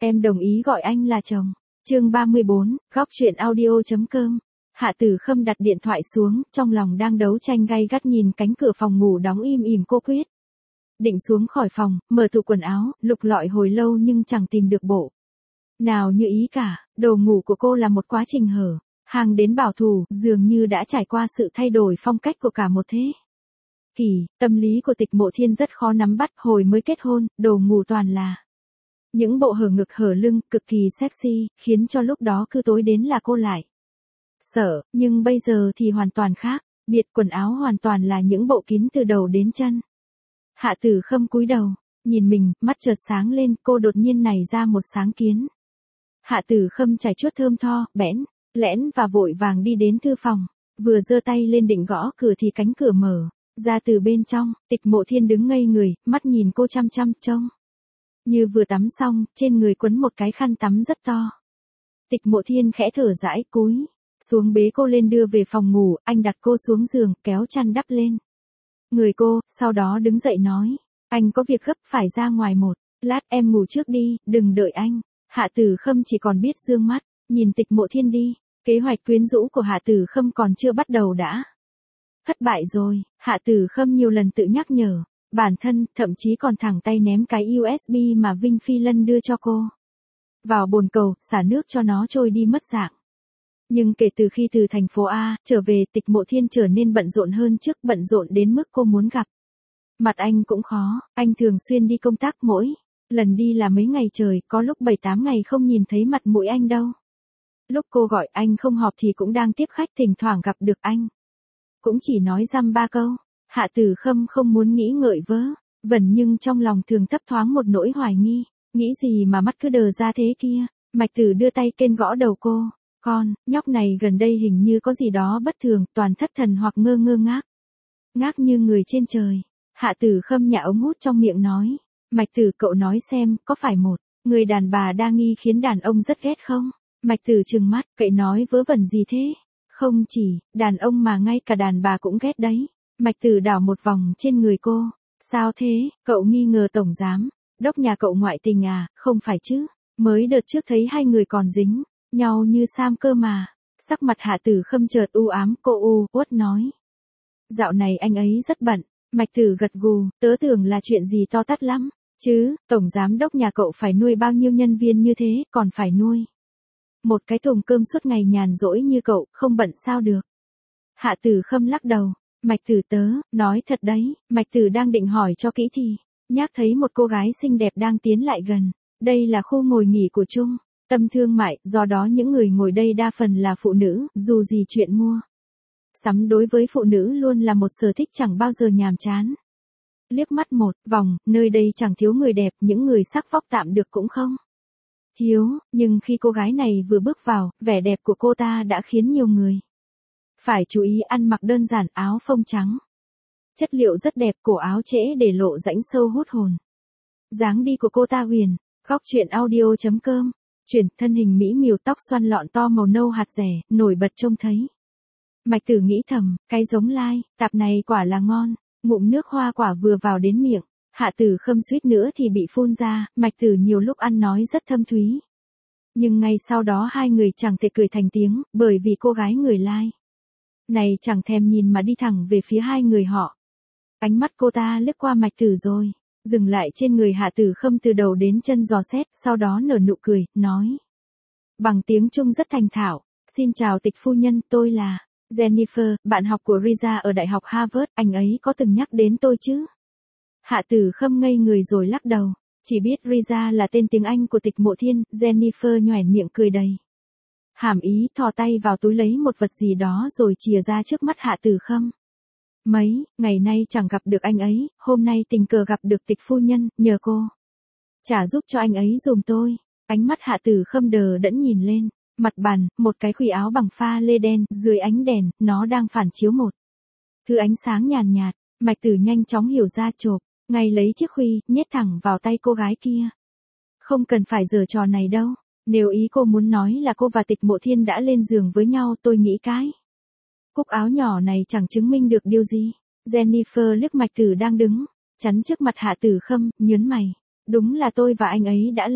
Em đồng ý gọi anh là chồng. Chương 34, góc truyện audio.com. Hạ Tử Khâm đặt điện thoại xuống, trong lòng đang đấu tranh gay gắt nhìn cánh cửa phòng ngủ đóng im ỉm cô quyết. Định xuống khỏi phòng, mở tủ quần áo, lục lọi hồi lâu nhưng chẳng tìm được bộ nào như ý cả. Đồ ngủ của cô là một quá trình hở hàng đến bảo thủ, dường như đã trải qua sự thay đổi phong cách của cả một thế kỷ. Tâm lý của Tịch Mộ Thiên rất khó nắm bắt. Hồi mới kết hôn, đồ ngủ toàn là những bộ hở ngực hở lưng, cực kỳ sexy, khiến cho lúc đó cứ tối đến là cô lại sợ, nhưng bây giờ thì hoàn toàn khác, biệt quần áo hoàn toàn là những bộ kín từ đầu đến chân. Hạ Tử Khâm cúi đầu, nhìn mình, mắt chợt sáng lên, cô đột nhiên nảy ra một sáng kiến. Hạ Tử Khâm chải chuốt thơm tho, bẽn lẽn và vội vàng đi đến thư phòng, vừa giơ tay lên định gõ cửa thì cánh cửa mở ra từ bên trong. Tịch Mộ Thiên đứng ngây người, mắt nhìn cô chăm chăm, trông như vừa tắm xong, trên người quấn một cái khăn tắm rất to. Tịch Mộ Thiên khẽ thở dãi, cúi xuống bế cô lên đưa về phòng ngủ. Anh đặt cô xuống giường, kéo chăn đắp lên người cô, sau đó đứng dậy nói, anh có việc gấp phải ra ngoài một lát, em ngủ trước đi, đừng đợi anh. Hạ Tử Khâm chỉ còn biết dương mắt nhìn Tịch Mộ Thiên đi. Kế hoạch quyến rũ của Hạ Tử Khâm còn chưa bắt đầu đã thất bại rồi. Hạ Tử Khâm nhiều lần tự nhắc nhở bản thân, thậm chí còn thẳng tay ném cái USB mà Vinh Phi Lân đưa cho cô vào bồn cầu, xả nước cho nó trôi đi mất dạng. Nhưng kể từ khi từ thành phố A trở về, Tịch Mộ Thiên trở nên bận rộn hơn trước, bận rộn đến mức cô muốn gặp mặt anh cũng khó. Anh thường xuyên đi công tác, mỗi lần đi là mấy ngày trời, có lúc 7-8 ngày không nhìn thấy mặt mũi anh đâu. Lúc cô gọi anh không họp thì cũng đang tiếp khách, thỉnh thoảng gặp được anh cũng chỉ nói dăm ba câu. Hạ Tử Khâm không muốn nghĩ ngợi vớ vẩn, nhưng trong lòng thường thấp thoáng một nỗi hoài nghi, nghĩ gì mà mắt cứ đờ ra thế kia. Mạch Tử đưa tay kên gõ đầu cô, con, nhóc này gần đây hình như có gì đó bất thường, toàn thất thần hoặc ngơ ngơ ngác như người trên trời. Hạ Tử Khâm nhả ống hút trong miệng nói, Mạch Tử cậu nói xem, có phải một người đàn bà đa nghi khiến đàn ông rất ghét không? Mạch Tử trừng mắt, cậy nói vớ vẩn gì thế? Không chỉ đàn ông mà ngay cả đàn bà cũng ghét đấy. Mạch Tử đảo một vòng trên người cô. Sao thế, cậu nghi ngờ tổng giám đốc nhà cậu ngoại tình à? Không phải chứ, mới đợt trước thấy hai người còn dính nhau như sam cơ mà. Sắc mặt Hạ Tử Khâm chợt u ám, cô uất nói, dạo này anh ấy rất bận. Mạch Tử gật gù, tớ tưởng là chuyện gì to tát lắm chứ, tổng giám đốc nhà cậu phải nuôi bao nhiêu nhân viên như thế, còn phải nuôi một cái thùng cơm suốt ngày nhàn rỗi như cậu, không bận sao được. Hạ Tử Khâm lắc đầu, Mạch Tử tớ, nói thật đấy. Mạch Tử đang định hỏi cho kỹ thì nhác thấy một cô gái xinh đẹp đang tiến lại gần. Đây là khu ngồi nghỉ của trung tâm thương mại, do đó những người ngồi đây đa phần là phụ nữ, dù gì chuyện mua sắm đối với phụ nữ luôn là một sở thích chẳng bao giờ nhàm chán. Liếc mắt một vòng, nơi đây chẳng thiếu người đẹp, những người sắc vóc tạm được cũng không thiếu, nhưng khi cô gái này vừa bước vào, vẻ đẹp của cô ta đã khiến nhiều người phải chú ý. Ăn mặc đơn giản, áo phông trắng, chất liệu rất đẹp, cổ áo trễ để lộ rãnh sâu hút hồn. Dáng đi của cô ta huyền. Góc truyện audio.com. Chuyển, thân hình mỹ miều, tóc xoăn lọn to màu nâu hạt rẻ, nổi bật trông thấy. Mạch Tử nghĩ thầm, cái giống lai tạp này quả là ngon. Ngụm nước hoa quả vừa vào đến miệng, Hạ Tử Khâm suýt nữa thì bị phun ra. Mạch Tử nhiều lúc ăn nói rất thâm thúy, nhưng ngay sau đó hai người chẳng thể cười thành tiếng, bởi vì cô gái người lai này chẳng thèm nhìn mà đi thẳng về phía hai người họ. Ánh mắt cô ta lướt qua Mạch Tử rồi dừng lại trên người Hạ Tử Khâm từ đầu đến chân dò xét, sau đó nở nụ cười, nói bằng tiếng Trung rất thành thạo, xin chào Tịch phu nhân, tôi là Jennifer, bạn học của Riza ở Đại học Harvard, anh ấy có từng nhắc đến tôi chứ? Hạ Tử Khâm ngây người rồi lắc đầu, chỉ biết Riza là tên tiếng Anh của Tịch Mộ Thiên. Jennifer nhoẻn miệng cười đầy hàm ý, thò tay vào túi lấy một vật gì đó rồi chìa ra trước mắt Hạ Tử Khâm. Mấy ngày nay chẳng gặp được anh ấy, hôm nay tình cờ gặp được Tịch phu nhân, nhờ cô trả giúp cho anh ấy giùm tôi. Ánh mắt Hạ Tử Khâm đờ đẫn nhìn lên mặt bàn, một cái khuy áo bằng pha lê đen, dưới ánh đèn, nó đang phản chiếu một thứ ánh sáng nhàn nhạt. Mạch Tử nhanh chóng hiểu ra, chộp ngay lấy chiếc khuy, nhét thẳng vào tay cô gái kia. Không cần phải giở trò này đâu. Nếu ý cô muốn nói là cô và Tịch Mộ Thiên đã lên giường với nhau, tôi nghĩ cái cúc áo nhỏ này chẳng chứng minh được điều gì. Jennifer liếc Mạch Tử đang đứng chắn trước mặt Hạ Tử Khâm, nhớn mày. Đúng là tôi và anh ấy đã lên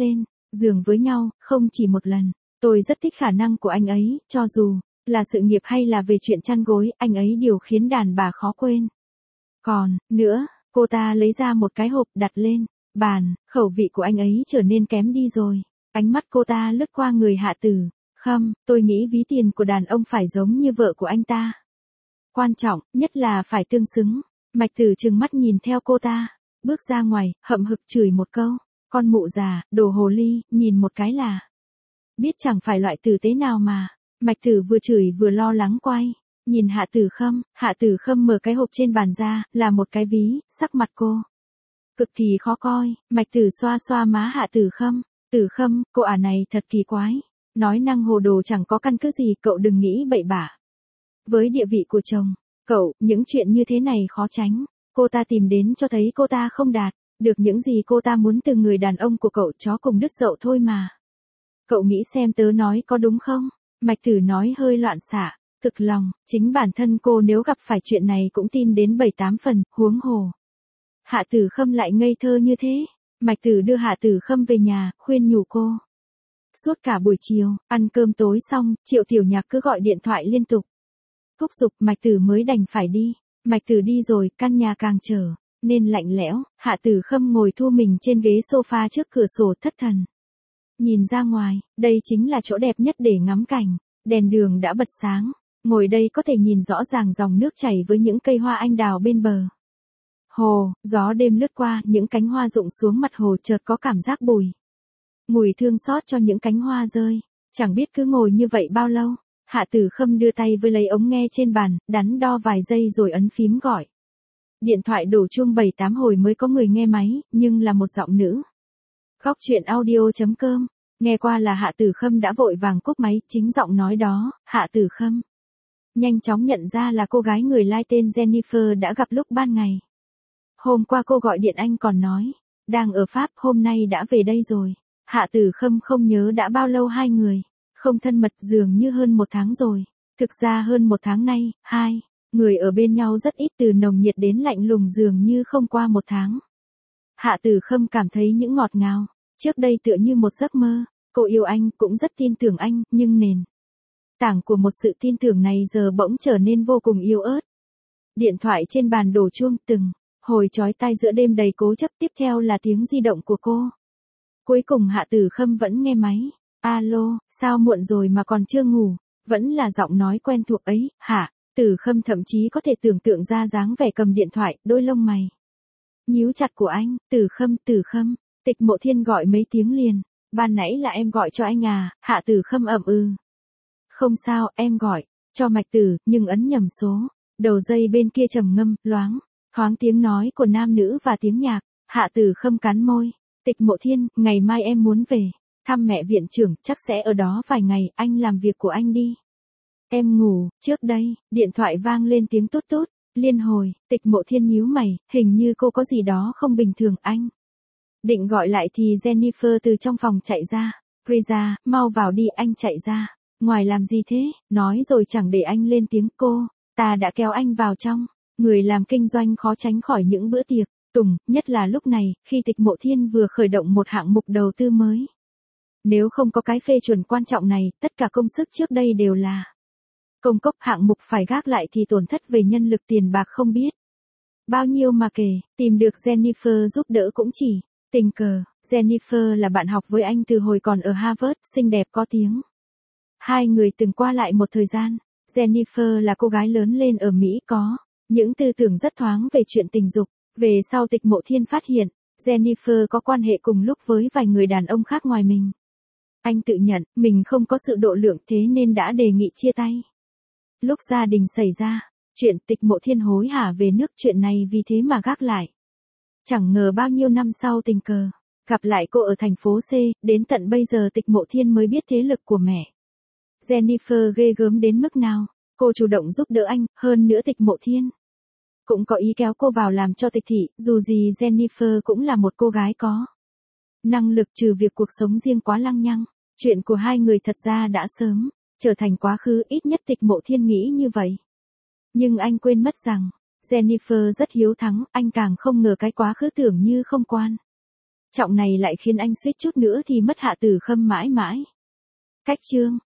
giường với nhau, không chỉ một lần. Tôi rất thích khả năng của anh ấy, cho dù là sự nghiệp hay là về chuyện chăn gối, anh ấy đều khiến đàn bà khó quên. Còn, nữa, cô ta lấy ra một cái hộp đặt lên bàn, khẩu vị của anh ấy trở nên kém đi rồi. Ánh mắt cô ta lướt qua người Hạ Tử Khâm, tôi nghĩ ví tiền của đàn ông phải giống như vợ của anh ta. Quan trọng, nhất là phải tương xứng. Mạch Tử trừng mắt nhìn theo cô ta, bước ra ngoài, hậm hực chửi một câu. Con mụ già, đồ hồ ly, nhìn một cái là biết chẳng phải loại tử tế nào mà. Mạch Tử vừa chửi vừa lo lắng quay nhìn Hạ Tử Khâm mở cái hộp trên bàn ra, là một cái ví, sắc mặt cô cực kỳ khó coi. Mạch Tử xoa xoa má Hạ Tử Khâm, cô ả này thật kỳ quái. Nói năng hồ đồ chẳng có căn cứ gì, cậu đừng nghĩ bậy bạ. Với địa vị của chồng, cậu, những chuyện như thế này khó tránh. Cô ta tìm đến cho thấy cô ta không đạt được những gì cô ta muốn từ người đàn ông của cậu, chó cùng đứt dậu thôi mà. Cậu nghĩ xem tớ nói có đúng không? Mạch Tử nói hơi loạn xạ, thực lòng, chính bản thân cô nếu gặp phải chuyện này cũng tin đến 7-8 phần, huống hồ. Hạ Tử Khâm lại ngây thơ như thế. Mạch Tử đưa Hạ Tử Khâm về nhà, khuyên nhủ cô. Suốt cả buổi chiều, ăn cơm tối xong, Triệu Tiểu Nhạc cứ gọi điện thoại liên tục. Thúc giục Mạch Tử mới đành phải đi. Mạch Tử đi rồi, căn nhà càng trở nên lạnh lẽo. Hạ Tử Khâm ngồi thu mình trên ghế sofa trước cửa sổ thất thần. Nhìn ra ngoài, đây chính là chỗ đẹp nhất để ngắm cảnh. Đèn đường đã bật sáng. Ngồi đây có thể nhìn rõ ràng dòng nước chảy với những cây hoa anh đào bên bờ hồ. Gió đêm lướt qua, những cánh hoa rụng xuống mặt hồ, chợt có cảm giác mùi thương xót cho những cánh hoa rơi. Chẳng biết cứ ngồi như vậy bao lâu. Hạ Tử Khâm đưa tay với lấy ống nghe trên bàn, đắn đo vài giây rồi ấn phím gọi. Điện thoại đổ chuông 7-8 hồi mới có người nghe máy, nhưng là một giọng nữ. Góc truyện audio.com. Nghe qua là Hạ Tử Khâm đã vội vàng cúp máy, chính giọng nói đó, Hạ Tử Khâm nhanh chóng nhận ra là cô gái người Lai tên Jennifer đã gặp lúc ban ngày. Hôm qua cô gọi điện anh còn nói, đang ở Pháp, hôm nay đã về đây rồi. Hạ Tử Khâm không nhớ đã bao lâu hai người không thân mật, dường như hơn 1 tháng rồi. Thực ra hơn 1 tháng nay, hai người ở bên nhau rất ít, từ nồng nhiệt đến lạnh lùng, dường như không qua 1 tháng. Hạ Tử Khâm cảm thấy những ngọt ngào trước đây tựa như một giấc mơ. Cô yêu anh, cũng rất tin tưởng anh, nhưng nền tảng của một sự tin tưởng này giờ bỗng trở nên vô cùng yếu ớt. Điện thoại trên bàn đổ chuông, từng hồi chói tai giữa đêm đầy cố chấp, tiếp theo là tiếng di động của cô. Cuối cùng Hạ Tử Khâm vẫn nghe máy. Alo, sao muộn rồi mà còn chưa ngủ? Vẫn là giọng nói quen thuộc ấy. Hạ Tử Khâm thậm chí có thể tưởng tượng ra dáng vẻ cầm điện thoại, đôi lông mày nhíu chặt của anh. Tử Khâm, Tịch Mộ Thiên gọi mấy tiếng liền. Ban nãy là em gọi cho anh à? Hạ Tử Khâm ậm ừ. Không sao, em gọi cho Mạch Tử, nhưng ấn nhầm số. Đầu dây bên kia trầm ngâm, thoáng tiếng nói của nam nữ và tiếng nhạc. Hạ Tử Khâm cắn môi. Tịch Mộ Thiên, ngày mai em muốn về thăm mẹ viện trưởng, chắc sẽ ở đó vài ngày, anh làm việc của anh đi. Em ngủ trước đây. Điện thoại vang lên tiếng tút tút liên hồi. Tịch Mộ Thiên nhíu mày, hình như cô có gì đó không bình thường. Anh định gọi lại thì Jennifer từ trong phòng chạy ra. Priya, mau vào đi. Anh chạy ra ngoài làm gì thế? Nói rồi chẳng để anh lên tiếng, ta đã kéo anh vào trong. Người làm kinh doanh khó tránh khỏi những bữa tiệc tùng, nhất là lúc này, khi Tịch Mộ Thiên vừa khởi động một hạng mục đầu tư mới. Nếu không có cái phê chuẩn quan trọng này, tất cả công sức trước đây đều là công cốc. Hạng mục phải gác lại thì tổn thất về nhân lực, tiền bạc không biết bao nhiêu mà kể. Tìm được Jennifer giúp đỡ cũng chỉ tình cờ. Jennifer là bạn học với anh từ hồi còn ở Harvard, xinh đẹp có tiếng. Hai người từng qua lại một thời gian. Jennifer là cô gái lớn lên ở Mỹ, có những tư tưởng rất thoáng về chuyện tình dục. Về sau Tịch Mộ Thiên phát hiện, Jennifer có quan hệ cùng lúc với vài người đàn ông khác ngoài mình. Anh tự nhận, mình không có sự độ lượng, thế nên đã đề nghị chia tay. Lúc gia đình xảy ra chuyện, Tịch Mộ Thiên hối hả về nước, chuyện này vì thế mà gác lại. Chẳng ngờ bao nhiêu năm sau tình cờ gặp lại cô ở thành phố C, đến tận bây giờ Tịch Mộ Thiên mới biết thế lực của mẹ Jennifer ghê gớm đến mức nào. Cô chủ động giúp đỡ anh, hơn nữa Tịch Mộ Thiên cũng có ý kéo cô vào làm cho tịch thị, dù gì Jennifer cũng là một cô gái có năng lực, trừ việc cuộc sống riêng quá lăng nhăng. Chuyện của hai người thật ra đã sớm trở thành quá khứ, ít nhất Tịch Mộ Thiên nghĩ như vậy. Nhưng anh quên mất rằng, Jennifer rất hiếu thắng, anh càng không ngờ cái quá khứ tưởng như không quan trọng này lại khiến anh suýt chút nữa thì mất Hạ Tử Khâm mãi mãi. Cách chương